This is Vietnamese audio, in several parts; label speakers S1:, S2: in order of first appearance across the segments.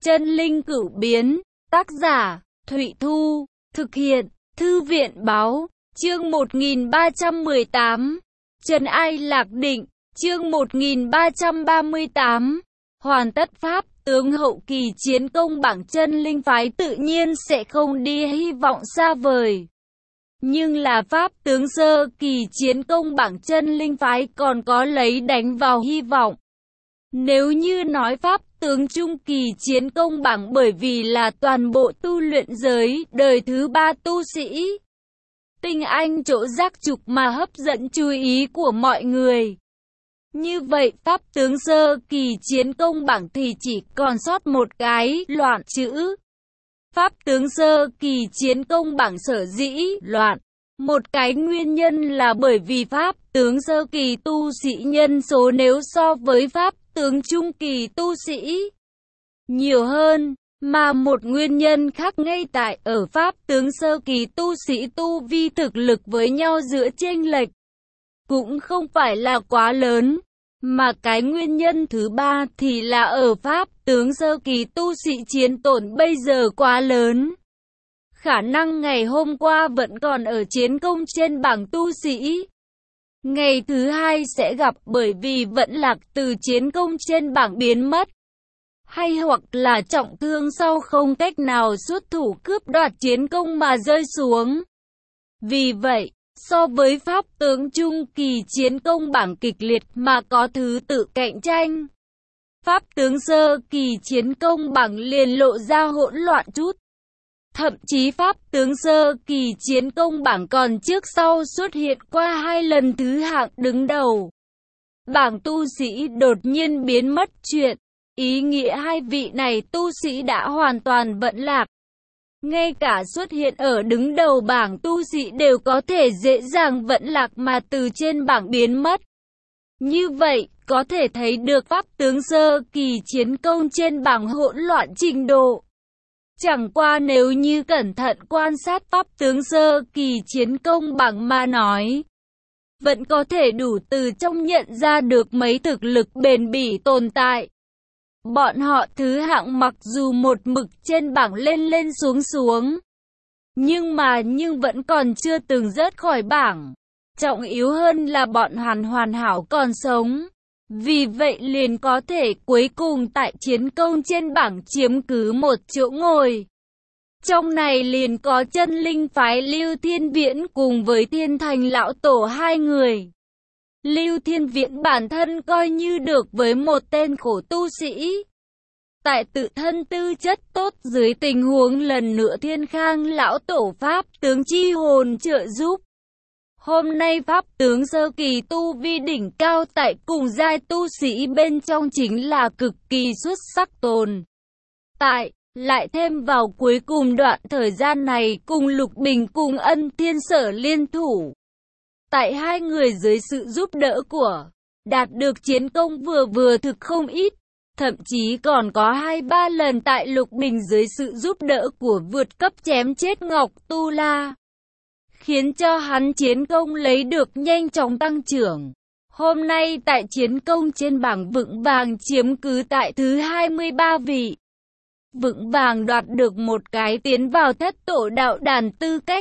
S1: Chân linh cửu biến, tác giả, Thụy Thu, thực hiện, Thư viện báo, chương 1318, Trần Ai Lạc Định, chương 1338, hoàn tất pháp tướng hậu kỳ chiến công bảng chân linh phái tự nhiên sẽ không đi hy vọng xa vời. Nhưng là pháp tướng sơ kỳ chiến công bảng chân linh phái còn có lấy đánh vào hy vọng. Nếu như nói pháp tướng trung kỳ chiến công bảng bởi vì là toàn bộ tu luyện giới đời thứ 3 tu sĩ. Tinh anh chỗ giác trục mà hấp dẫn chú ý của mọi người. Như vậy pháp tướng sơ kỳ chiến công bảng thì chỉ còn sót một cái loạn chữ. Pháp tướng sơ kỳ chiến công bảng sở dĩ loạn. Một cái nguyên nhân là bởi vì pháp tướng sơ kỳ tu sĩ nhân số nếu so với pháp tướng trung kỳ tu sĩ nhiều hơn, mà một nguyên nhân khác ngay tại ở pháp tướng sơ kỳ tu sĩ tu vi thực lực với nhau giữa chênh lệch cũng không phải là quá lớn, mà cái nguyên nhân thứ ba thì là ở pháp tướng sơ kỳ tu sĩ chiến tổn bây giờ quá lớn. Khả năng ngày hôm qua vẫn còn ở chiến công trên bảng tu sĩ. Ngày thứ hai sẽ gặp bởi vì vẫn lạc từ chiến công trên bảng biến mất. Hay hoặc là trọng thương sau không cách nào xuất thủ cướp đoạt chiến công mà rơi xuống. Vì vậy, so với pháp tướng trung kỳ chiến công bảng kịch liệt mà có thứ tự cạnh tranh, pháp tướng sơ kỳ chiến công bảng liền lộ ra hỗn loạn chút. Thậm chí pháp tướng sơ kỳ chiến công bảng còn trước sau xuất hiện qua 2 lần thứ hạng đứng đầu. Bảng tu sĩ đột nhiên biến mất chuyện, ý nghĩa hai vị này tu sĩ đã hoàn toàn vẫn lạc. Ngay cả xuất hiện ở đứng đầu bảng tu sĩ đều có thể dễ dàng vẫn lạc mà từ trên bảng biến mất. Như vậy, có thể thấy được pháp tướng sơ kỳ chiến công trên bảng hỗn loạn trình độ. Chẳng qua nếu như cẩn thận quan sát pháp tướng sơ kỳ chiến công bảng mà nói, vẫn có thể đủ từ trong nhận ra được mấy thực lực bền bỉ tồn tại. Bọn họ thứ hạng mặc dù một mực trên bảng lên lên xuống xuống, nhưng vẫn còn chưa từng rớt khỏi bảng. Trọng yếu hơn là bọn hoàn hảo còn sống. Vì vậy liền có thể cuối cùng tại chiến công trên bảng chiếm cứ một chỗ ngồi. Trong này liền có chân linh phái Lưu Thiên Viễn cùng với Thiên Thành Lão Tổ hai người. Lưu Thiên Viễn bản thân coi như được với một tên khổ tu sĩ. Tại tự thân tư chất tốt dưới tình huống lần nữa Thiên Khang Lão Tổ pháp tướng chi hồn trợ giúp. Hôm nay pháp tướng sơ kỳ tu vi đỉnh cao tại cùng giai tu sĩ bên trong chính là cực kỳ xuất sắc tồn tại. Lại thêm vào cuối cùng đoạn thời gian này cùng Lục Bình cùng Ân Thiên Sở liên thủ. Tại hai người dưới sự giúp đỡ của, đạt được chiến công vừa thực không ít. Thậm chí còn có 2-3 lần tại Lục Bình dưới sự giúp đỡ của vượt cấp chém chết Ngọc Tu La. Khiến cho hắn chiến công lấy được nhanh chóng tăng trưởng. Hôm nay tại chiến công trên bảng vững vàng chiếm cứ tại thứ 23 vị. Vững vàng đoạt được một cái tiến vào thất tổ đạo đàn tư cách.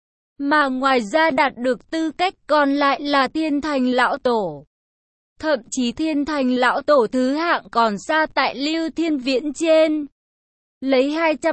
S1: Mà ngoài ra đạt được tư cách còn lại là Thiên Thành Lão Tổ. Thậm chí Thiên Thành Lão Tổ thứ hạng còn xa tại Lưu Thiên Viễn trên. Lấy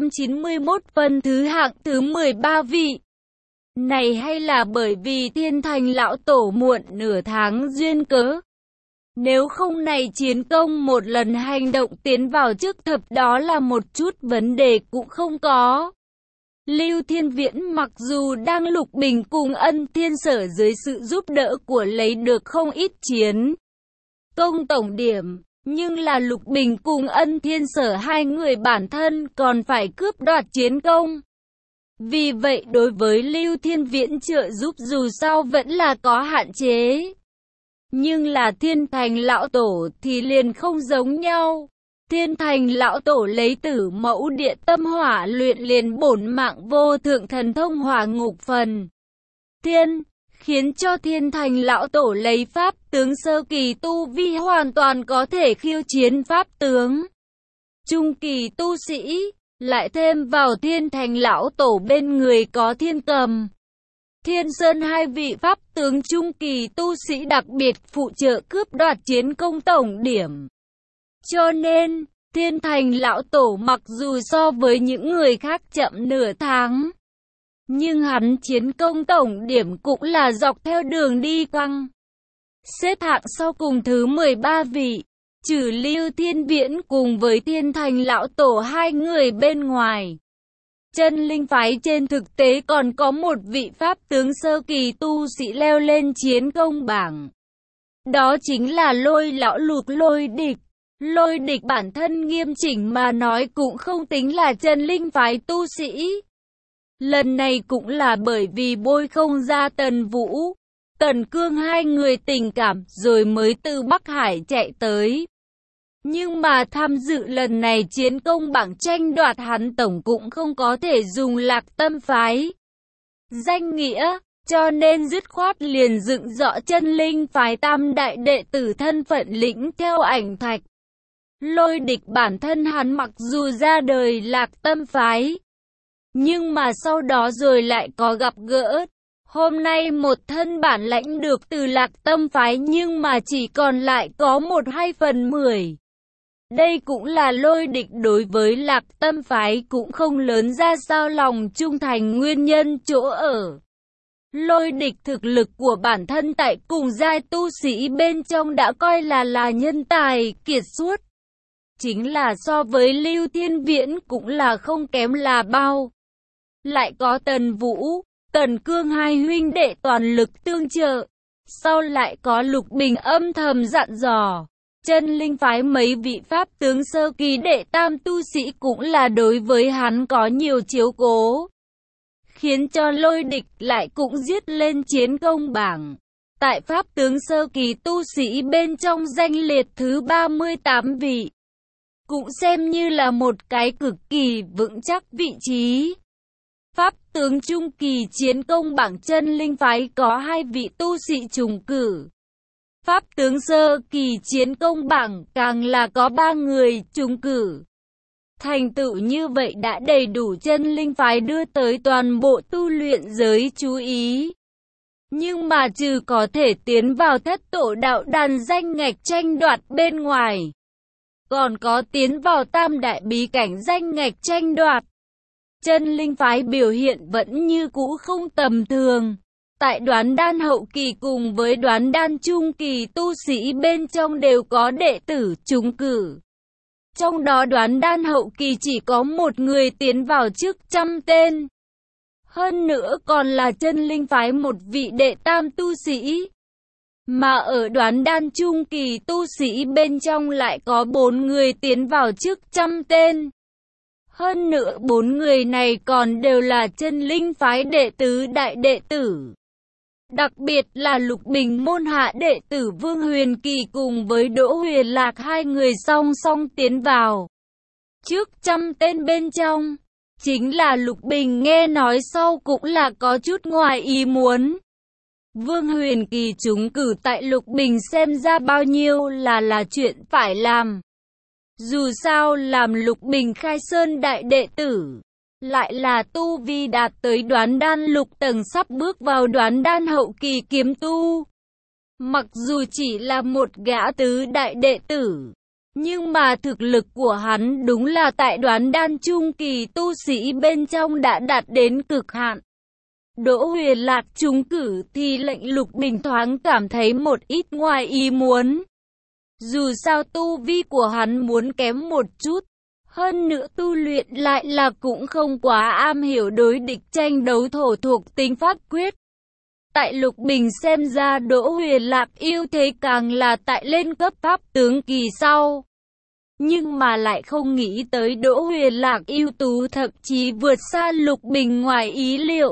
S1: 291 phân thứ hạng thứ 13 vị. Này hay là bởi vì Thiên Thành Lão Tổ muộn nửa tháng duyên cớ. Nếu không này chiến công một lần hành động tiến vào trước thập đó là một chút vấn đề cũng không có. Lưu Thiên Viễn mặc dù đang Lục Bình cùng Ân Thiên Sở dưới sự giúp đỡ của lấy được không ít chiến công tổng điểm, nhưng là Lục Bình cùng Ân Thiên Sở hai người bản thân còn phải cướp đoạt chiến công. Vì vậy đối với Lưu Thiên Viễn trợ giúp dù sao vẫn là có hạn chế. Nhưng là Thiên Thành Lão Tổ thì liền không giống nhau. Thiên Thành Lão Tổ lấy Tử Mẫu Địa Tâm Hỏa luyện liền bổn mạng vô thượng thần thông hỏa ngục phần thiên, khiến cho Thiên Thành Lão Tổ lấy pháp tướng sơ kỳ tu vi hoàn toàn có thể khiêu chiến pháp tướng trung kỳ tu sĩ, lại thêm vào Thiên Thành lão tổ bên người có Thiên Cầm, Thiên Sơn, hai vị pháp tướng trung kỳ tu sĩ đặc biệt phụ trợ cướp đoạt chiến công tổng điểm. Cho nên, Thiên Thành lão tổ mặc dù so với những người khác chậm nửa tháng, nhưng hắn chiến công tổng điểm cũng là dọc theo đường đi căng. Xếp hạng sau cùng thứ 13 vị, trừ Lưu Thiên Viễn cùng với Thiên Thành lão tổ hai người bên ngoài. Chân linh phái trên thực tế còn có một vị pháp tướng sơ kỳ tu sĩ leo lên chiến công bảng. Đó chính là Lôi lão lục Lôi Địch. Lôi Địch bản thân nghiêm chỉnh mà nói cũng không tính là chân linh phái tu sĩ. Lần này cũng là bởi vì bôi không ra Tần Vũ, Tần Cương hai người tình cảm rồi mới từ Bắc Hải chạy tới. Nhưng mà tham dự lần này chiến công bảng tranh đoạt hắn tổng cũng không có thể dùng Lạc Tâm phái danh nghĩa, cho nên dứt khoát liền dựng rõ chân linh phái tam đại đệ tử thân phận lĩnh theo ảnh thạch. Lôi Địch bản thân hắn mặc dù ra đời Lạc Tâm phái, nhưng mà sau đó rồi lại có gặp gỡ. Hôm nay một thân bản lãnh được từ Lạc Tâm phái nhưng mà chỉ còn lại có 1/2/10. Đây cũng là Lôi Địch đối với Lạc Tâm phái cũng không lớn ra sao lòng trung thành nguyên nhân chỗ ở. Lôi Địch thực lực của bản thân tại cùng giai tu sĩ bên trong đã coi là nhân tài kiệt xuất. Chính là so với Lưu Thiên Viễn cũng là không kém là bao. Lại có Tần Vũ, Tần Cương hai huynh đệ toàn lực tương trợ. Sau lại có Lục Bình âm thầm dặn dò. Chân linh phái mấy vị pháp tướng sơ kỳ đệ tam tu sĩ cũng là đối với hắn có nhiều chiếu cố, khiến cho Lôi Địch lại cũng giết lên chiến công bảng. Tại pháp tướng sơ kỳ tu sĩ bên trong danh liệt thứ 38 vị, cũng xem như là một cái cực kỳ vững chắc vị trí. Pháp tướng trung kỳ chiến công bảng chân linh phái có 2 vị tu sĩ trùng cử. Pháp tướng sơ kỳ chiến công bảng càng là có 3 người trùng cử. Thành tựu như vậy đã đầy đủ chân linh phái đưa tới toàn bộ tu luyện giới chú ý. Nhưng mà trừ có thể tiến vào thất tổ đạo đàn danh ngạch tranh đoạt bên ngoài, còn có tiến vào tam đại bí cảnh danh ngạch tranh đoạt. Chân linh phái biểu hiện vẫn như cũ không tầm thường. Tại đoán đan hậu kỳ cùng với đoán đan trung kỳ tu sĩ bên trong đều có đệ tử trúng cử. Trong đó đoán đan hậu kỳ chỉ có một người tiến vào trước 100 tên. Hơn nữa còn là chân linh phái một vị đệ tam tu sĩ. Mà ở đoán đan trung kỳ tu sĩ bên trong lại có 4 người tiến vào trước 100 tên. Hơn nữa 4 người này còn đều là chân linh phái đệ tứ đại đệ tử. Đặc biệt là Lục Bình môn hạ đệ tử Vương Huyền Kỳ cùng với Đỗ Huyền Lạc hai người song song tiến vào trước 100 tên bên trong. Chính là Lục Bình nghe nói sau cũng là có chút ngoài ý muốn. Vương Huyền Kỳ trúng cử tại Lục Bình xem ra bao nhiêu là chuyện phải làm. Dù sao làm Lục Bình khai sơn đại đệ tử, lại là tu vi đạt tới đoán đan lục tầng sắp bước vào đoán đan hậu kỳ kiếm tu. Mặc dù chỉ là một gã tứ đại đệ tử, nhưng mà thực lực của hắn đúng là tại đoán đan trung kỳ tu sĩ bên trong đã đạt đến cực hạn. Đỗ Huyền Lạc trúng cử thì lệnh Lục Bình thoáng cảm thấy một ít ngoài ý muốn. Dù sao tu vi của hắn muốn kém một chút, hơn nữa tu luyện lại là cũng không quá am hiểu đối địch tranh đấu thổ thuộc tính pháp quyết. Tại Lục Bình xem ra Đỗ Huyền Lạc ưu thế càng là tại lên cấp pháp tướng kỳ sau. Nhưng mà lại không nghĩ tới Đỗ Huyền Lạc ưu tú thậm chí vượt xa Lục Bình ngoài ý liệu.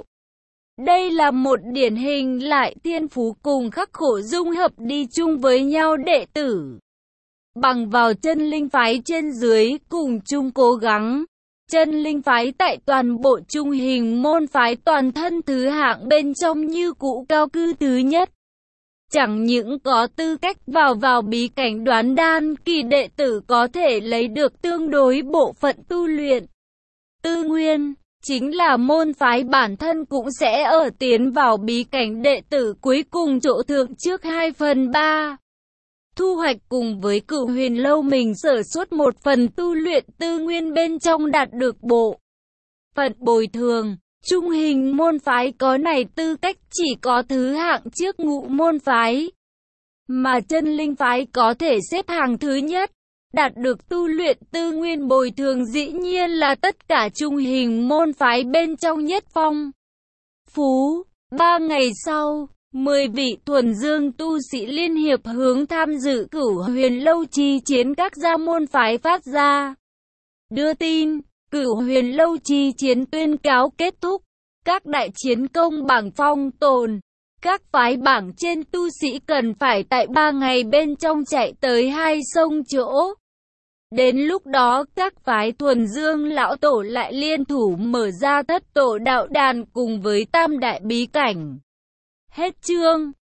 S1: Đây là một điển hình lại thiên phú cùng khắc khổ dung hợp đi chung với nhau đệ tử. Bằng vào chân linh phái trên dưới cùng chung cố gắng, chân linh phái tại toàn bộ trung hình môn phái toàn thân thứ hạng bên trong như cũ cao cư thứ nhất. Chẳng những có tư cách vào bí cảnh Đoán Đan kỳ đệ tử có thể lấy được tương đối bộ phận tu luyện tư nguyên, chính là môn phái bản thân cũng sẽ ở tiến vào bí cảnh đệ tử cuối cùng chỗ thượng trước 2/3. Thu hoạch cùng với Cửu Huyền Lâu mình sở suốt một phần tu luyện tư nguyên bên trong đạt được bộ phận bồi thường. Trung hình môn phái có này tư cách chỉ có thứ hạng trước ngũ môn phái, mà chân linh phái có thể xếp hàng thứ nhất, đạt được tu luyện tư nguyên bồi thường dĩ nhiên là tất cả trung hình môn phái bên trong nhất phong phú. 3 ngày sau, 10 vị thuần dương tu sĩ liên hiệp hướng tham dự Cửu Huyền Lâu chi chiến các gia môn phái phát ra đưa tin. Cửu Huyền Lâu chi chiến tuyên cáo kết thúc, các đại chiến công bảng phong tồn. Các phái bảng trên tu sĩ cần phải tại 3 ngày bên trong chạy tới 2 sông chỗ. Đến lúc đó các phái thuần dương lão tổ lại liên thủ mở ra thất tổ đạo đàn cùng với tam đại bí cảnh. Hết chương.